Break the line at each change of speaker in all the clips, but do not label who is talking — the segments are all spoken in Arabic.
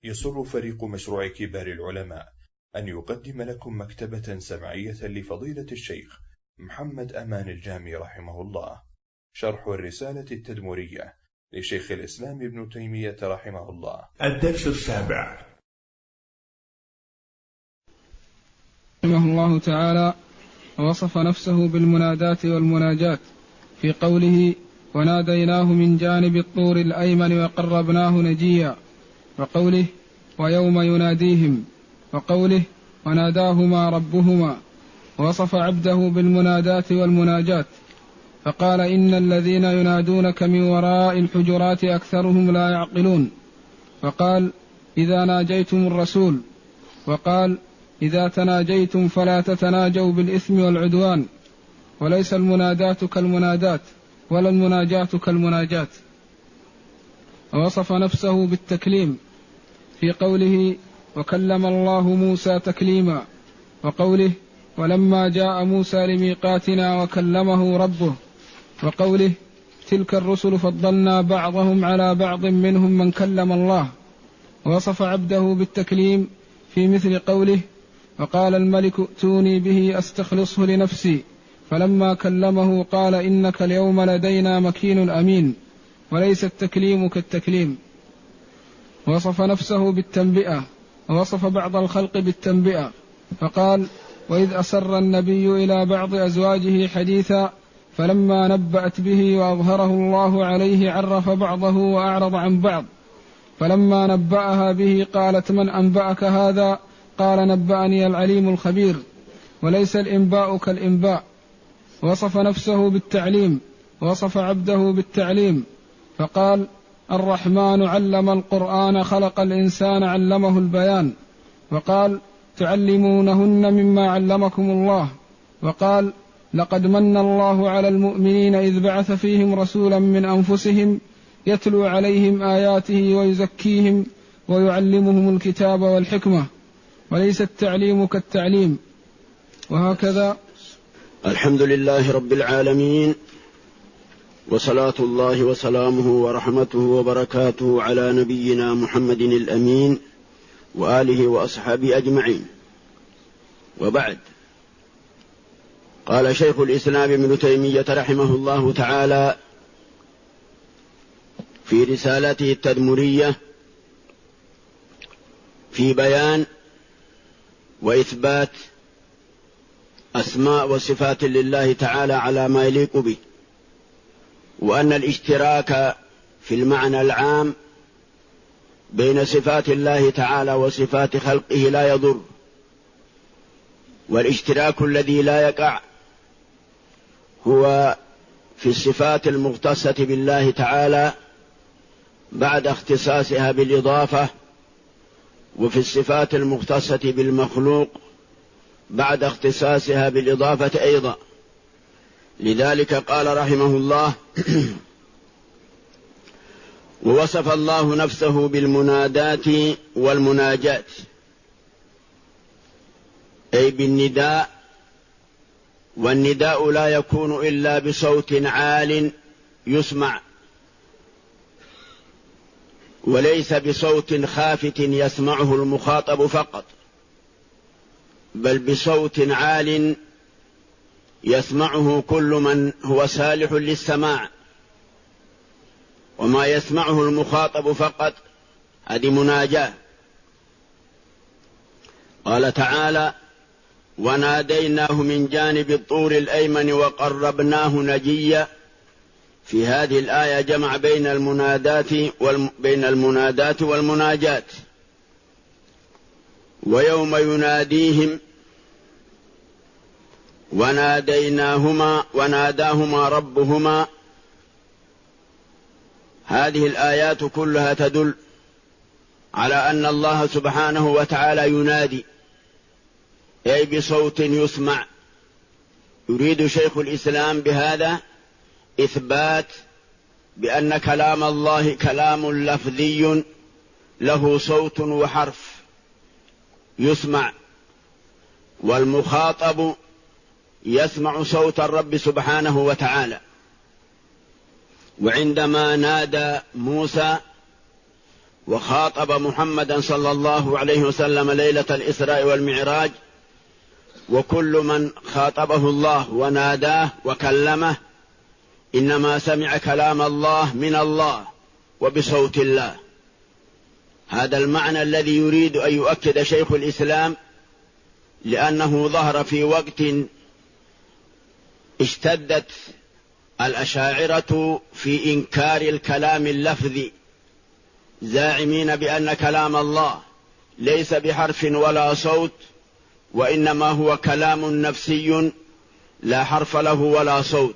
يسر فريق مشروع كبار العلماء أن يقدم لكم مكتبة سمعية لفضيلة الشيخ محمد أمان الجامي رحمه الله، شرح الرسالة التدمرية لشيخ الإسلام ابن تيمية رحمه الله.
الدرس السابع.
رحمه الله تعالى وصف نفسه بالمنادات والمناجات في قوله: وناديناه من جانب الطور الأيمن وقربناه نجيا، وقوله: ويوم يناديهم، وقوله: وناداهما ربهما. وصف عبده بالمنادات والمناجات فقال: إن الذين ينادونك من وراء الحجرات أكثرهم لا يعقلون. وقال: إذا ناجيتم الرسول. وقال: إذا تناجيتم فلا تتناجوا بالإثم والعدوان. وليس المنادات كالمنادات ولا المناجات كالمناجات. ووصف نفسه بالتكليم في قوله: وكلم الله موسى تكليما، وقوله: ولما جاء موسى لميقاتنا وكلمه ربه، وقوله: تلك الرسل فضلنا بعضهم على بعض منهم من كلم الله. ووصف عبده بالتكليم في مثل قوله: وقال الملك ائتوني به أستخلصه لنفسي، فلما كلمه قال: إنك اليوم لدينا مكين أمين. وليس التكليم كالتكليم. وصف نفسه بالتنبئة، ووصف بعض الخلق بالتنبئة فقال: وإذ أسر النبي إلى بعض أزواجه حديثا فلما نبأت به وأظهره الله عليه عرف بعضه وأعرض عن بعض، فلما نبأها به قالت: من أنبأك هذا؟ قال: نبأني العليم الخبير. وليس الإنباء كالإنباء. وصف نفسه بالتعليم، وصف عبده بالتعليم فقال: الرحمن علم القرآن خلق الإنسان علمه البيان. وقال: تعلمونهن مما علمكم الله. وقال: لقد من الله على المؤمنين إذ بعث فيهم رسولا من أنفسهم يتلو عليهم آياته ويزكيهم ويعلمهم الكتاب والحكمة. وليس التعليم كالتعليم. وهكذا.
الحمد لله رب العالمين، وصلاة الله وسلامه ورحمته وبركاته على نبينا محمد الأمين وآله وأصحابه أجمعين. وبعد، قال شيخ الإسلام ابن تيمية رحمه الله تعالى في رسالته التدمرية في بيان وإثبات أسماء وصفات لله تعالى على ما يليق به، وأن الاشتراك في المعنى العام بين صفات الله تعالى وصفات خلقه لا يضر، والاشتراك الذي لا يقع هو في الصفات المختصة بالله تعالى بعد اختصاصها بالإضافة، وفي الصفات المختصة بالمخلوق بعد اختصاصها بالإضافة أيضا. لذلك قال رحمه الله: ووصف الله نفسه بالمنادات والمناجات، أي بالنداء. والنداء لا يكون إلا بصوت عال يسمع، وليس بصوت خافت يسمعه المخاطب فقط، بل بصوت عال يسمعه كل من هو صالح للسماع. وما يسمعه المخاطب فقط هذه مناجاة. قال تعالى: وناديناه من جانب الطور الأيمن وقربناه نجيا. في هذه الآية جمع بين المنادات والمناجات. ويوم يناديهم وناداهما ربهما. هذه الآيات كلها تدل على أن الله سبحانه وتعالى ينادي، أي بصوت يسمع. يريد شيخ الإسلام بهذا إثبات بأن كلام الله كلام لفظي له صوت وحرف يسمع، والمخاطب يسمع صوت الرب سبحانه وتعالى. وعندما نادى موسى وخاطب محمدا صلى الله عليه وسلم ليلة الإسراء والمعراج، وكل من خاطبه الله وناداه وكلمه إنما سمع كلام الله من الله وبصوت الله. هذا المعنى الذي يريد أن يؤكد شيخ الإسلام، لأنه ظهر في وقت اشتدت الأشاعرة في إنكار الكلام اللفظي، زاعمين بأن كلام الله ليس بحرف ولا صوت، وإنما هو كلام نفسي لا حرف له ولا صوت.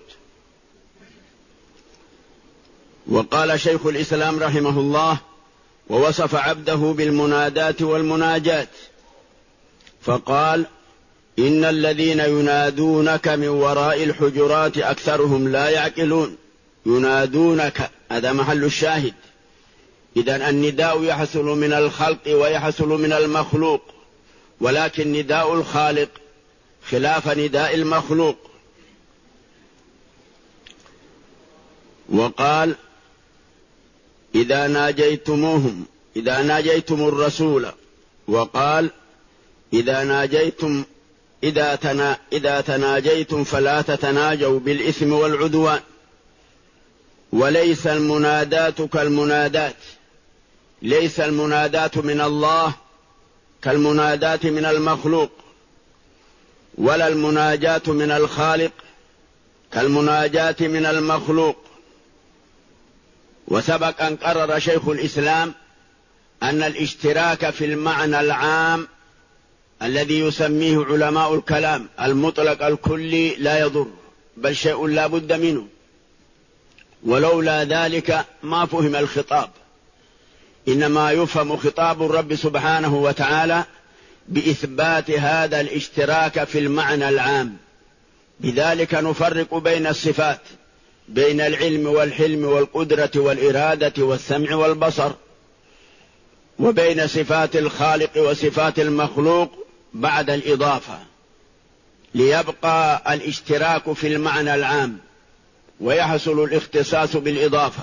وقال شيخ الإسلام رحمه الله: ووصف عبده بالمنادات والمناجات، فقال: إن الذين ينادونك من وراء الحجرات أكثرهم لا يعقلون. ينادونك، هذا محل الشاهد. إذن النداء يحصل من الخلق ويحصل من المخلوق، ولكن نداء الخالق خلاف نداء المخلوق. وقال: إذا ناجيتم الرسول. وقال: إذا تناجيتم فلا تتناجوا بالإثم والعدوان. وليس المنادات كالمنادات، ليس المنادات من الله كالمنادات من المخلوق، ولا المناجات من الخالق كالمناجات من المخلوق. وسبق أن قرر شيخ الإسلام أن الاشتراك في المعنى العام الذي يسميه علماء الكلام المطلق الكلي لا يضر، بل شيء لا بد منه، ولولا ذلك ما فهم الخطاب. إنما يفهم خطاب الرب سبحانه وتعالى بإثبات هذا الاشتراك في المعنى العام. بذلك نفرق بين الصفات، بين العلم والحلم والقدرة والإرادة والسمع والبصر، وبين صفات الخالق وصفات المخلوق بعد الإضافة، ليبقى الاشتراك في المعنى العام ويحصل الاختصاص بالإضافة.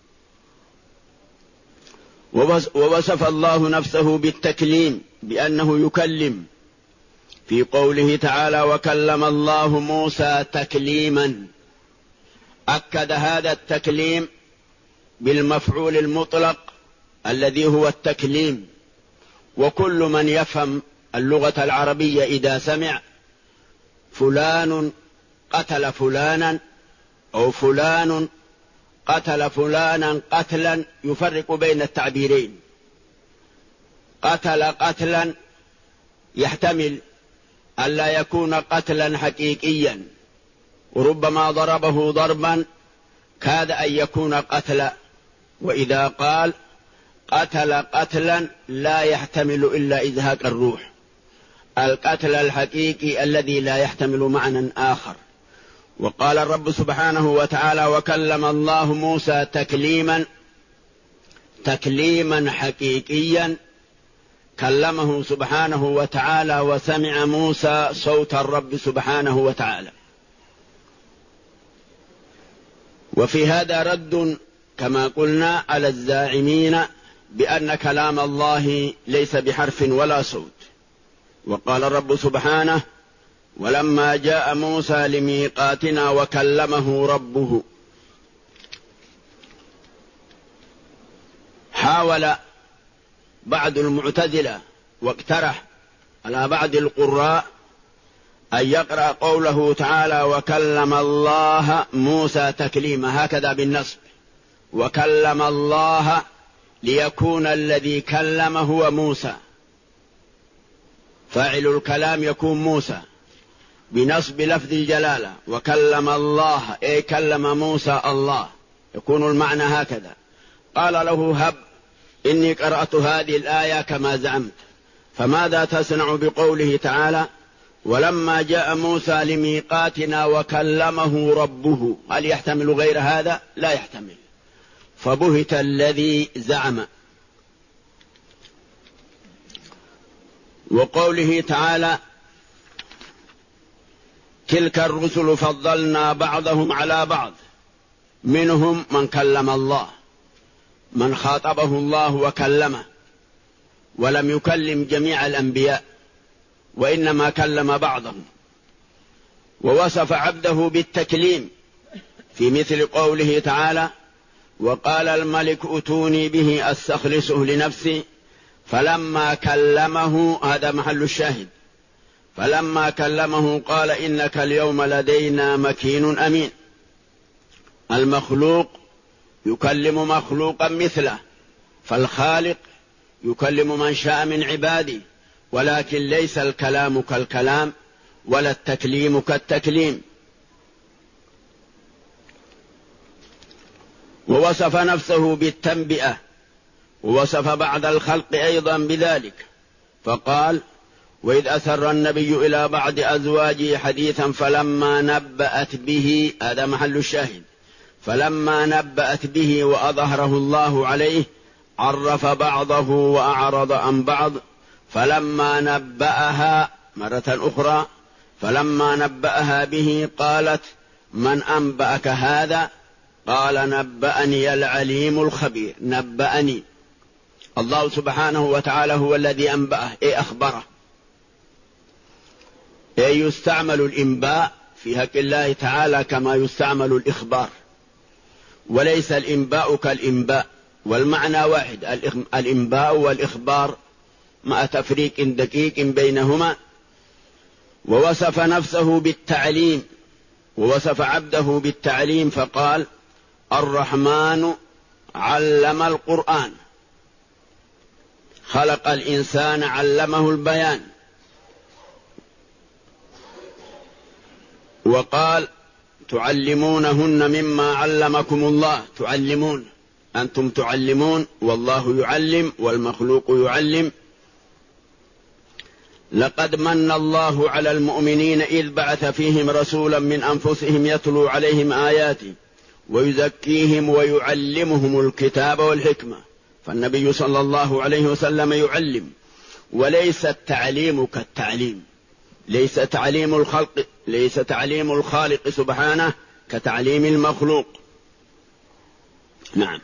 ووصف الله نفسه بالتكليم بأنه يكلم في قوله تعالى: وكلم الله موسى تكليما. أكد هذا التكليم بالمفعول المطلق الذي هو التكليم. وكل من يفهم اللغة العربية إذا سمع فلان قتل فلانا أو فلان قتل فلانا قتلا يفرق بين التعبيرين. قتل قتلا يحتمل ألا يكون قتلا حقيقيا، وربما ضربه ضربا كاد أن يكون قتلا. وإذا قال قتل قتلا لا يحتمل إلا إزهاق الروح، القتل الحقيقي الذي لا يحتمل معنى آخر. وقال الرب سبحانه وتعالى: وكلم الله موسى تكليما، تكليما حقيقيا، كلمه سبحانه وتعالى، وسمع موسى صوت الرب سبحانه وتعالى. وفي هذا رد كما قلنا على الزاعمين بأن كلام الله ليس بحرف ولا صوت. وقال الرب سبحانه: ولما جاء موسى لميقاتنا وكلمه ربه. حاول بعض المعتزلة واقترح على بعض القراء أن يقرأ قوله تعالى: وكلم الله موسى تكليما، هكذا بالنصب، وكلم الله، ليكون الذي كلم هو موسى، فاعل الكلام يكون موسى بنصب لفظ الجلالة، وكلم الله أي كلم موسى الله، يكون المعنى هكذا. قال له: هب إني قرأت هذه الآية كما زعمت، فماذا تصنع بقوله تعالى: ولما جاء موسى لميقاتنا وكلمه ربه؟ هل يحتمل غير هذا؟ لا يحتمل. فبهت الذي زعم. وقوله تعالى: تلك الرسل فضلنا بعضهم على بعض، منهم من كلم الله. من خاطبه الله وكلمه، ولم يكلم جميع الأنبياء، وإنما كلم بعضهم. ووصف عبده بالتكليم في مثل قوله تعالى: وقال الملك ائتوني به أستخلصه لنفسي فلما كلمه، هذا محل الشاهد، فلما كلمه قال إنك اليوم لدينا مكين أمين. المخلوق يكلم مخلوقا مثله، فالخالق يكلم من شاء من عباده، ولكن ليس الكلام كالكلام ولا التكليم كالتكليم. ووصف نفسه بالتنبئة، ووصف بعض الخلق أيضا بذلك، فقال: وإذ أسر النبي إلى بعض أزواجه حديثا فلما نبأت به، هذا محل الشاهد، فلما نبأت به وأظهره الله عليه عرف بعضه وأعرض عن بعض، فلما نبأها مرة أخرى، فلما نبأها به قالت: من أنبأك هذا؟ قال: نبأني العليم الخبير. نبأني، الله سبحانه وتعالى هو الذي أنبأه، أخبره. يستعمل الإنباء في حق الله تعالى كما يستعمل الإخبار، وليس الإنباء كالإنباء، والمعنى واحد، الإنباء والإخبار مع تفريق دقيق بينهما. ووصف نفسه بالتعليم، ووصف عبده بالتعليم فقال: الرحمن علم القرآن، خلق الإنسان علمه البيان. وقال: تعلمونهن مما علمكم الله. تعلمون، أنتم تعلمون، والله يعلم والمخلوق يعلم. لقد من الله على المؤمنين إذ بعث فيهم رسولا من أنفسهم يتلو عليهم آياته ويزكيهم ويعلمهم الكتاب والحكمة. فالنبي صلى الله عليه وسلم يعلم، وليس التعليم كالتعليم، ليس تعليم الخالق سبحانه كتعليم المخلوق. نعم.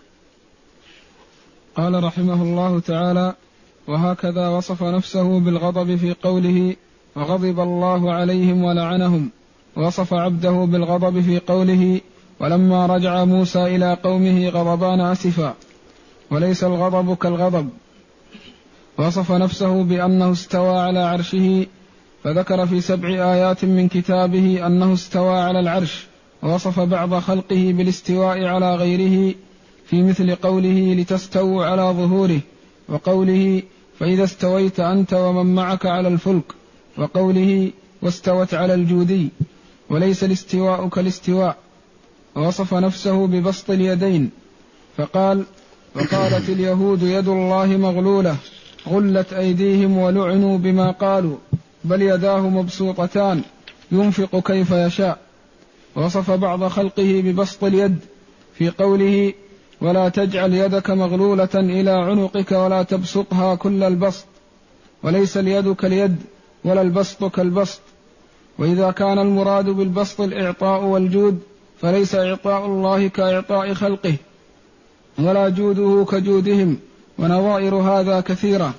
قال رحمه الله تعالى: وهكذا وصف نفسه بالغضب في قوله: وغضب الله عليهم ولعنهم. وصف عبده بالغضب في قوله: ولما رجع موسى إلى قومه غضبان أسفا، وليس الغضب كالغضب. وصف نفسه بأنه استوى على عرشه، فذكر في 7 آيات من كتابه أنه استوى على العرش. ووصف بعض خلقه بالاستواء على غيره في مثل قوله: لتستووا على ظهوره، وقوله: فإذا استويت أنت ومن معك على الفلك، وقوله: واستوت على الجودي، وليس الاستواء كالاستواء. ووصف نفسه ببسط اليدين فقال: وقالت اليهود يد الله مغلولة غلت أيديهم ولعنوا بما قالوا بل يداه مبسوطتان ينفق كيف يشاء. ووصف بعض خلقه ببسط اليد في قوله: ولا تجعل يدك مغلولة إلى عنقك ولا تبسطها كل البسط، وليس اليد كاليد ولا البسط كالبسط. وإذا كان المراد بالبسط الإعطاء والجود، فليس إعطاء الله كإعطاء خلقه، ولا جوده كجودهم، ونظائر هذا كثيرة.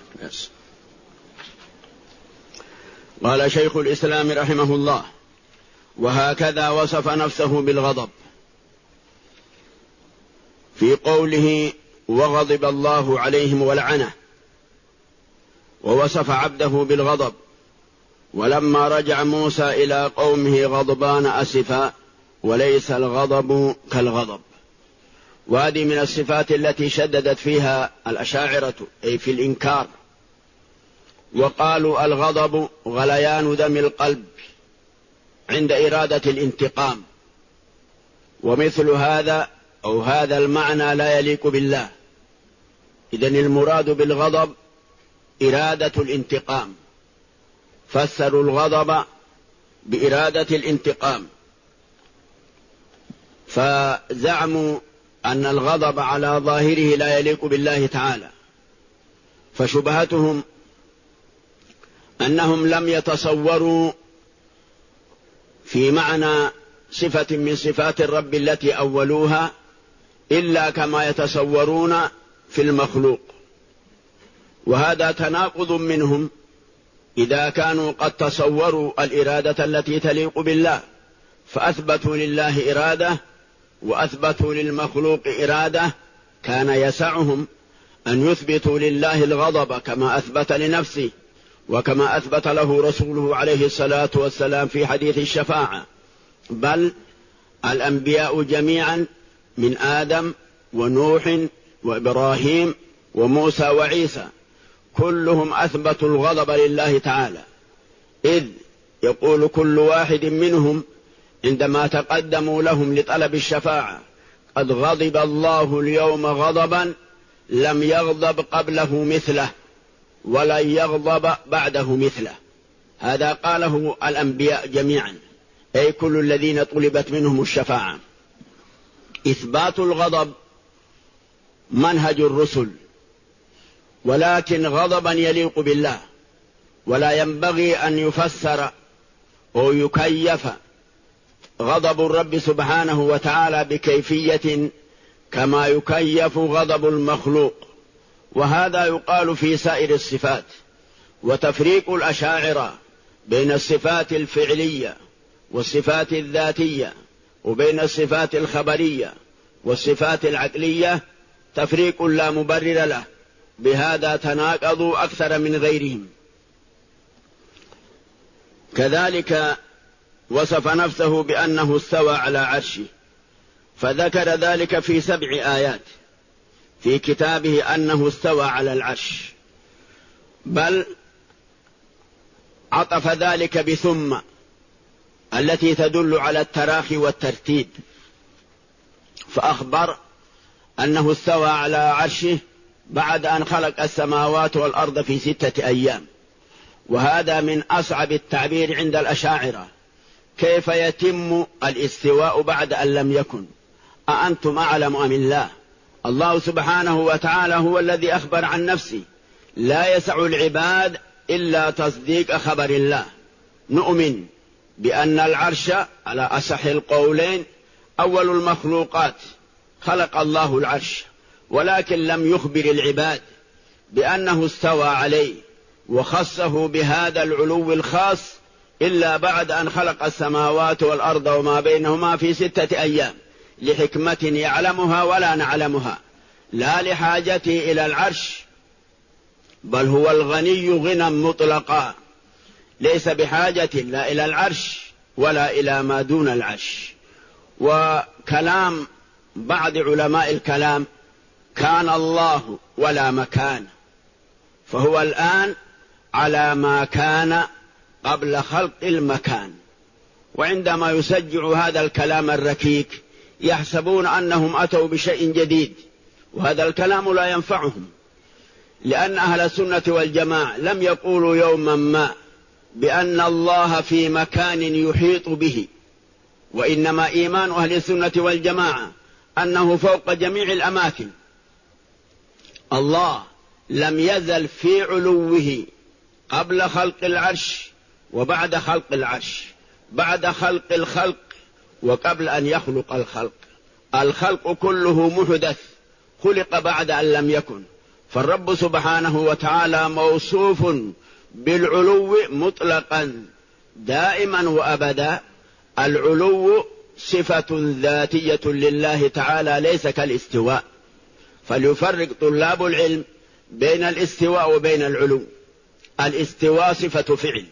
قال شيخ الإسلام رحمه الله: وهكذا وصف نفسه بالغضب في قوله: وغضب الله عليهم ولعنه. ووصف عبده بالغضب: ولما رجع موسى إلى قومه غضبان أسفا، وليس الغضب كالغضب. وهذه من الصفات التي شددت فيها الأشاعرة، أي في الإنكار، وقالوا الغضب غليان دم القلب عند إرادة الانتقام، ومثل هذا أو هذا المعنى لا يليق بالله. إذن المراد بالغضب إرادة الانتقام، فسروا الغضب بإرادة الانتقام، فزعموا أن الغضب على ظاهره لا يليق بالله تعالى. فشبهتهم أنهم لم يتصوروا في معنى صفة من صفات الرب التي أولوها إلا كما يتصورون في المخلوق، وهذا تناقض منهم إذا كانوا قد تصوروا الإرادة التي تليق بالله فأثبتوا لله إرادة وأثبتوا للمخلوق إرادة، كان يسعهم أن يثبتوا لله الغضب كما أثبت لنفسه وكما أثبت له رسوله عليه الصلاة والسلام في حديث الشفاعة. بل الأنبياء جميعا من آدم ونوح وإبراهيم وموسى وعيسى كلهم أثبتوا الغضب لله تعالى، إذ يقول كل واحد منهم عندما تقدموا لهم لطلب الشفاعة: قد غضب الله اليوم غضبا لم يغضب قبله مثله ولن يغضب بعده مثله. هذا قاله الأنبياء جميعا، أي كل الذين طلبت منهم الشفاعة. إثبات الغضب منهج الرسل، ولكن غضبا يليق بالله، ولا ينبغي أن يفسر أو يكيف غضب الرب سبحانه وتعالى بكيفية كما يكيف غضب المخلوق. وهذا يقال في سائر الصفات. وتفريق الأشاعرة بين الصفات الفعلية والصفات الذاتية وبين الصفات الخبرية والصفات العقلية تفريق لا مبرر له، بهذا تناقضوا أكثر من غيرهم. كذلك وصف نفسه بأنه استوى على عرشه، فذكر ذلك في 7 آيات في كتابه أنه استوى على العرش، بل عطف ذلك بثم التي تدل على التراخي والترتيب، فأخبر أنه استوى على عرشه بعد أن خلق السماوات والأرض في 6 أيام. وهذا من أصعب التعبير عند الأشاعرة. كيف يتم الاستواء بعد أن لم يكن؟ أأنتم أعلم أم الله؟ الله سبحانه وتعالى هو الذي أخبر عن نفسه. لا يسع العباد إلا تصديق خبر الله. نؤمن بأن العرش على أصح القولين أول المخلوقات، خلق الله العرش، ولكن لم يخبر العباد بأنه استوى عليه وخصه بهذا العلو الخاص إلا بعد أن خلق السماوات والأرض وما بينهما في 6 أيام، لحكمة يعلمها ولا نعلمها، لا لحاجته إلى العرش، بل هو الغني غنى مطلقا، ليس بحاجة لا إلى العرش ولا إلى ما دون العرش. وكلام بعض علماء الكلام: كان الله ولا مكان، فهو الآن على ما كان قبل خلق المكان. وعندما يسجع هذا الكلام الركيك يحسبون أنهم أتوا بشيء جديد، وهذا الكلام لا ينفعهم، لأن أهل السنة والجماعة لم يقولوا يوما ما بأن الله في مكان يحيط به، وإنما إيمان أهل السنة والجماعة أنه فوق جميع الأماكن. الله لم يزل في علوه قبل خلق العرش وبعد خلق العرش، بعد خلق الخلق وقبل أن يخلق الخلق. الخلق كله محدث، خلق بعد أن لم يكن. فالرب سبحانه وتعالى موصوف بالعلو مطلقا دائما وأبدا. العلو صفة ذاتية لله تعالى، ليس كالاستواء. فليفرق طلاب العلم بين الاستواء وبين العلو. الاستواء صفة فعل،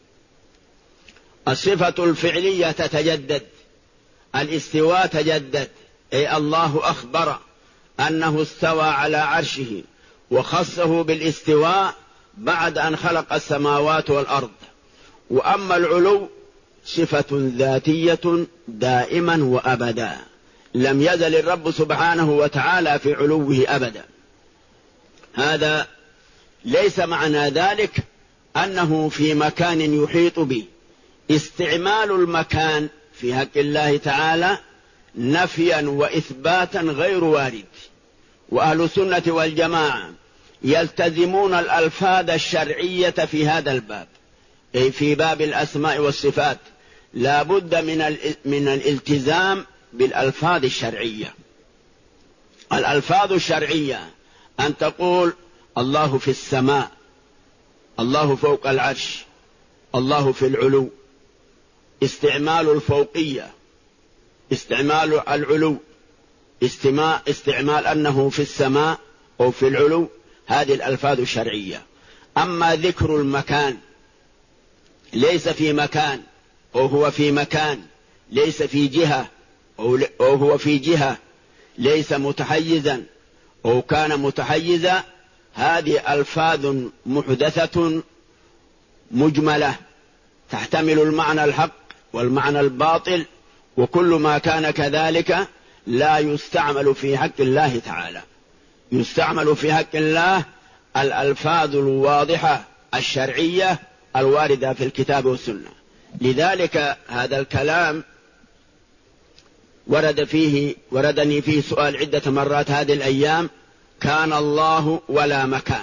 الصفة الفعلية تتجدد، الاستواء تجدد، أي الله أخبر أنه استوى على عرشه وخصه بالاستواء بعد أن خلق السماوات والأرض. وأما العلو صفة ذاتية دائما وأبدا، لم يزل الرب سبحانه وتعالى في علوه أبدا. هذا ليس معنى ذلك أنه في مكان يحيط به. استعمال المكان في حق الله تعالى نفيا وإثباتا غير وارد. وأهل السنة والجماعة يلتزمون الألفاظ الشرعية في هذا الباب، أي في باب الأسماء والصفات لا بد من الالتزام بالألفاظ الشرعية. الألفاظ الشرعية أن تقول الله في السماء، الله فوق العرش، الله في العلو. استعمال الفوقية، استعمال العلو، استعمال أنه في السماء أو في العلو، هذه الألفاظ الشرعية. أما ذكر المكان، ليس في مكان أو هو في مكان، ليس في جهة أو هو في جهة، ليس متحيزا أو كان متحيزا، هذه ألفاظ محدثة مجملة تحتمل المعنى الحق والمعنى الباطل، وكل ما كان كذلك لا يستعمل في حق الله تعالى. يستعمل في حق الله الألفاظ الواضحة الشرعية الواردة في الكتاب والسنة. لذلك هذا الكلام وردني فيه سؤال عدة مرات هذه الأيام: كان الله ولا مكان.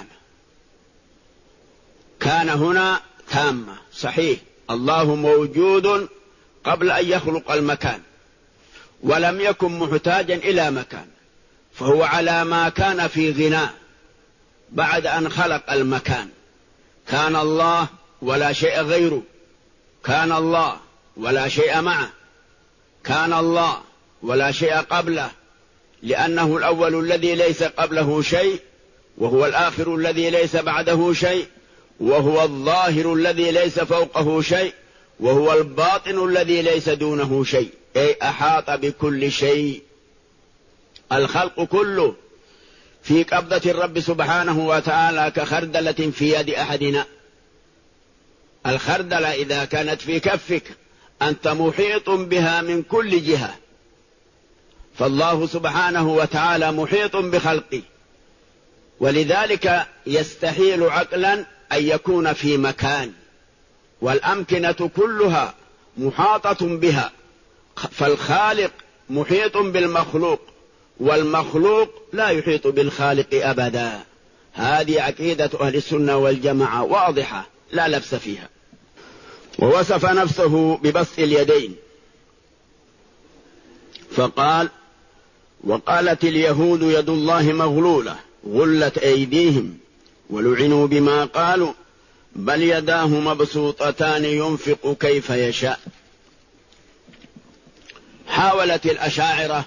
كان هنا تامة، صحيح، الله موجود قبل أن يخلق المكان، ولم يكن محتاجا إلى مكان، فهو على ما كان في غناء بعد أن خلق المكان. كان الله ولا شيء غيره، كان الله ولا شيء معه، كان الله ولا شيء قبله، لأنه الأول الذي ليس قبله شيء، وهو الآخر الذي ليس بعده شيء، وهو الظاهر الذي ليس فوقه شيء، وهو الباطن الذي ليس دونه شيء، أي أحاط بكل شيء. الخلق كله في قبضة الرب سبحانه وتعالى كخردلة في يد أحدنا. الخردلة إذا كانت في كفك أنت محيط بها من كل جهة، فالله سبحانه وتعالى محيط بخلقه، ولذلك يستحيل عقلا أن يكون في مكان، والأمكنة كلها محاطة بها. فالخالق محيط بالمخلوق، والمخلوق لا يحيط بالخالق أبدا. هذه عقيدة أهل السنة والجماعة واضحة لا لبس فيها. ووصف نفسه ببسط اليدين فقال: وقالت اليهود يد الله مغلولة غلت أيديهم ولعنوا بما قالوا بل يداه مبسوطتان ينفق كيف يشاء. حاولت الأشاعرة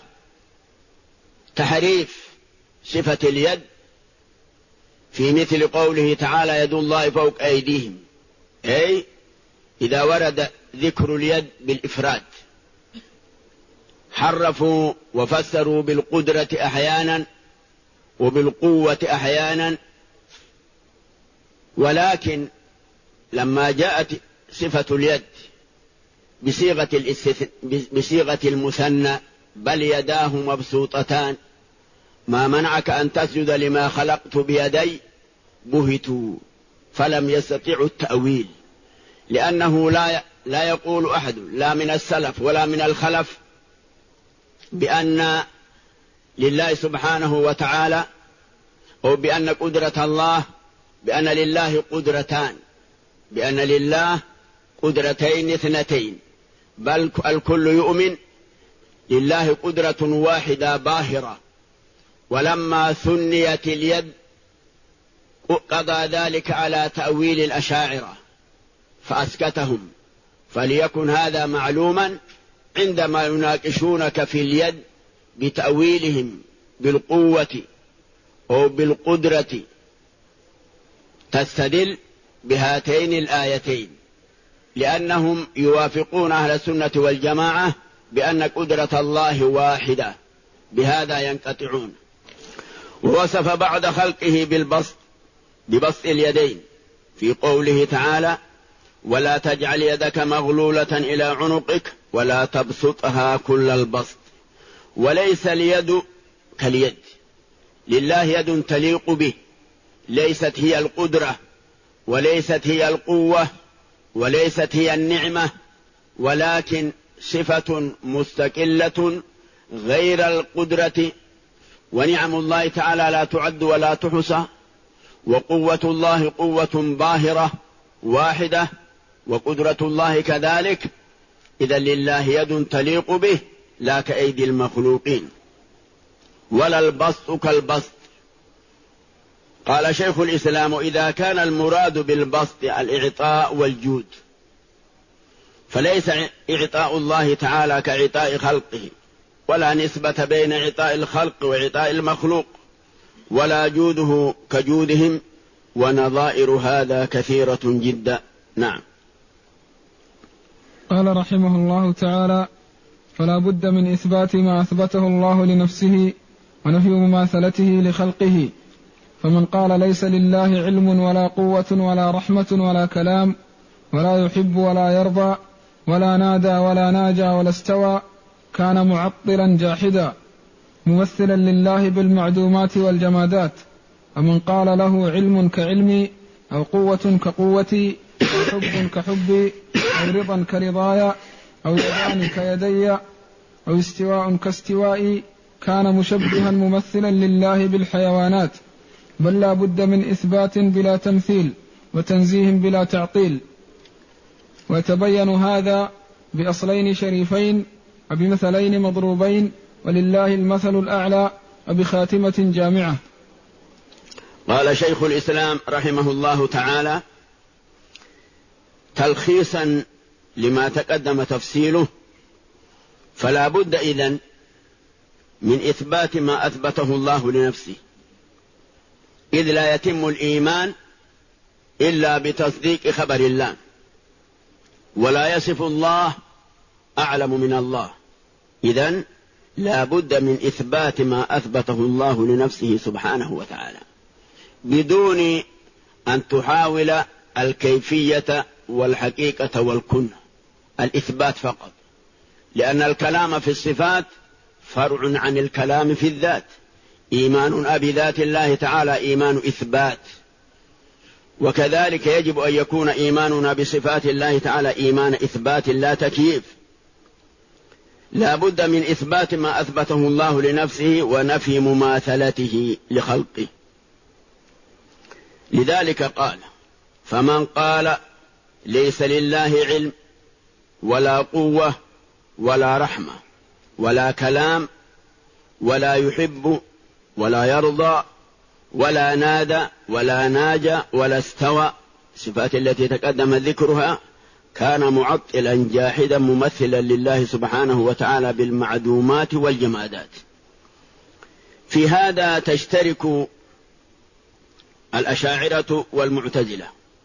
تحريف صفة اليد في مثل قوله تعالى يد الله فوق أيديهم، أي إذا ورد ذكر اليد بالإفراد حرفوا وفسروا بالقدرة أحيانا وبالقوة أحيانا، ولكن لما جاءت صفة اليد بصيغة المثنى بل يداه مبسوطتان ما منعك أن تسجد لما خلقت بيدي بهتوا فلم يستطيعوا التأويل، لأنه لا يقول أحد لا من السلف ولا من الخلف بأن لله سبحانه وتعالى أو بأن قدرة الله بأن لله قدرتان، بأن لله قدرتين اثنتين، بل الكل يؤمن لله قدرة واحدة باهرة. ولما ثنيت اليد قضى ذلك على تأويل الأشاعرة فأسكتهم، فليكن هذا معلوما عندما يناقشونك في اليد بتأويلهم بالقوة أو بالقدرة تستدل بهاتين الآيتين، لأنهم يوافقون أهل السنة والجماعة بأن قدرة الله واحدة، بهذا ينقطعون. ووصف بعد خلقه ببسط اليدين في قوله تعالى ولا تجعل يدك مغلولة إلى عنقك ولا تبسطها كل البسط. وليس اليد كاليد، لله يد تليق به، ليست هي القدرة وليست هي القوة وليست هي النعمة، ولكن صفة مستقلة غير القدرة. ونعم الله تعالى لا تعد ولا تحصى، وقوة الله قوة باهرة واحدة، وقدرة الله كذلك. إذا لله يد تليق به لا كأيدي المخلوقين. ولا البسط كالبسط، قال شيخ الإسلام: إذا كان المراد بالبسط الإعطاء والجود، فليس إعطاء الله تعالى كإعطاء خلقه، ولا نسبة بين إعطاء الخلق وإعطاء المخلوق، ولا جوده كجودهم، ونظائر هذا كثيرة جدا. نعم.
قال رحمه الله تعالى: فلا بد من إثبات ما أثبته الله لنفسه ونفي مماثلته لخلقه. فمن قال ليس لله علم ولا قوة ولا رحمة ولا كلام ولا يحب ولا يرضى ولا نادى ولا ناجى ولا استوى كان معطلا جاحدا ممثلا لله بالمعدومات والجمادات. ومن قال له علم كعلمي أو قوة كقوتي أو حب كحبي أو رضا كرضايا أو يدان كيدي أو استواء كاستوائي كان مشبها ممثلا لله بالحيوانات. بل لا بد من إثبات بلا تمثيل وتنزيه بلا تعطيل. ويتبين هذا بأصلين شريفين وبمثلين مضروبين، ولله المثل الأعلى وبخاتمة جامعة.
قال شيخ الإسلام رحمه الله تعالى تلخيصا لما تقدم تفصيله: فلا بد إذن من إثبات ما أثبته الله لنفسه، إذ لا يتم الإيمان إلا بتصديق خبر الله، ولا يصف الله أعلم من الله. إذن لا بد من إثبات ما أثبته الله لنفسه سبحانه وتعالى بدون أن تحاول الكيفية والحقيقة والكنه، الإثبات فقط، لأن الكلام في الصفات فرع عن الكلام في الذات. إيماننا بذات الله تعالى إيمان إثبات، وكذلك يجب أن يكون إيماننا بصفات الله تعالى إيمان إثبات لا تكييف. لا بد من إثبات ما أثبته الله لنفسه ونفي مماثلته لخلقه. لذلك قال: فمن قال ليس لله علم ولا قوة ولا رحمة ولا كلام ولا يحب ولا يرضى ولا نادى ولا ناجى ولا استوى، الصفات التي تقدم ذكرها، كان معطلا جاحدا ممثلا لله سبحانه وتعالى بالمعدومات والجمادات. في هذا تشترك الأشاعرة والمعتزلة.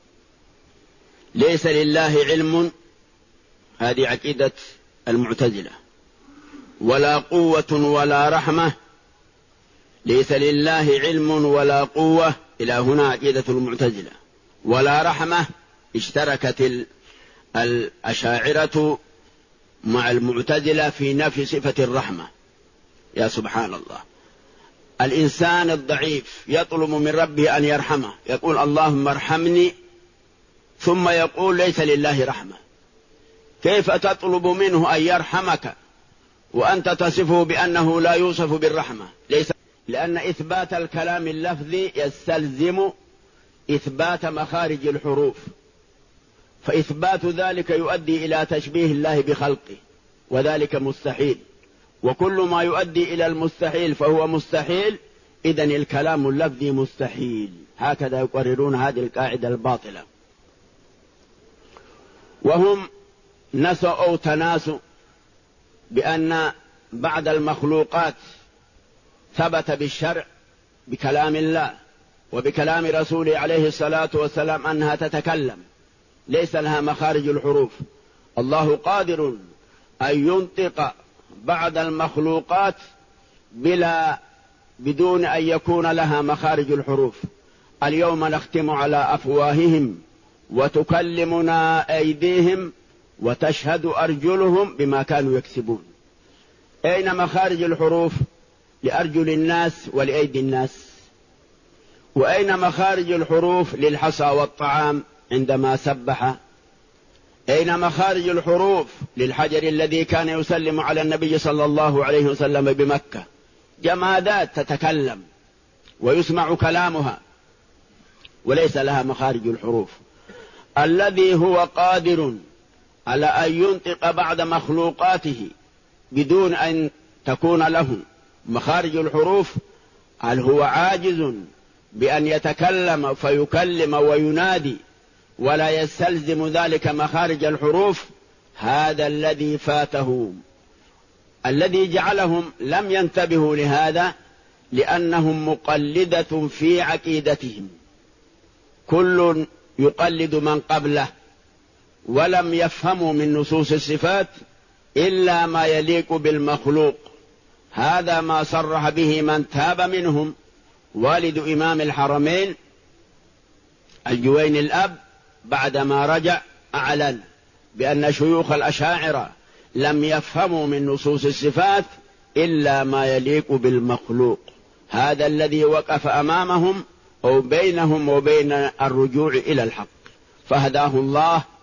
ليس لله علم، هذه عقيدة المعتزلة، ولا قوة ولا رحمة، ليس لله علم ولا قوة، إلى هنا عقيدة المعتزلة. ولا رحمة، اشتركت الأشاعرة مع المعتزلة في نفي صفة الرحمة. يا سبحان الله، الإنسان الضعيف يطلب من ربه أن يرحمه، يقول اللهم ارحمني، ثم يقول ليس لله رحمة. كيف تطلب منه أن يرحمك وأنت تصفه بأنه لا يوصف بالرحمة؟ ليس، لأن إثبات الكلام اللفظي يستلزم إثبات مخارج الحروف، فإثبات ذلك يؤدي إلى تشبيه الله بخلقه، وذلك مستحيل. وكل ما يؤدي إلى المستحيل فهو مستحيل، إذن الكلام اللفظي مستحيل. هكذا يقررون هذه القاعدة الباطلة. وهم نسوا أو تناسوا بأن بعض المخلوقات ثبت بالشرع بكلام الله وبكلام رسوله عليه الصلاة والسلام أنها تتكلم، ليس لها مخارج الحروف. الله قادر أن ينطق بعض المخلوقات بدون أن يكون لها مخارج الحروف. اليوم نختم على أفواههم وتكلمنا أيديهم وتشهد أرجلهم بما كانوا يكسبون. أين مخارج الحروف لأرجل الناس ولأيدي الناس؟ وأين مخارج الحروف للحصى والطعام عندما سبح؟ أين مخارج الحروف للحجر الذي كان يسلم على النبي صلى الله عليه وسلم بمكة؟ جمادات تتكلم ويسمع كلامها وليس لها مخارج الحروف. الذي هو قادر على أن ينطق بعض مخلوقاته بدون أن تكون له مخارج الحروف، هل هو عاجز بأن يتكلم فيكلم وينادي ولا يستلزم ذلك مخارج الحروف، هذا الذي فاتهم. الذي جعلهم لم ينتبهوا لهذا لأنهم مقلدة في عقيدتهم، كل يقلد من قبله، ولم يفهموا من نصوص الصفات إلا ما يليق بالمخلوق. هذا ما صرح به من تاب منهم والد إمام الحرمين الجويني الأب، بعدما رجع أعلن بأن شيوخ الأشاعرة لم يفهموا من نصوص الصفات إلا ما يليق بالمخلوق. هذا الذي وقف أمامهم أو بينهم وبين الرجوع إلى الحق، فهداه الله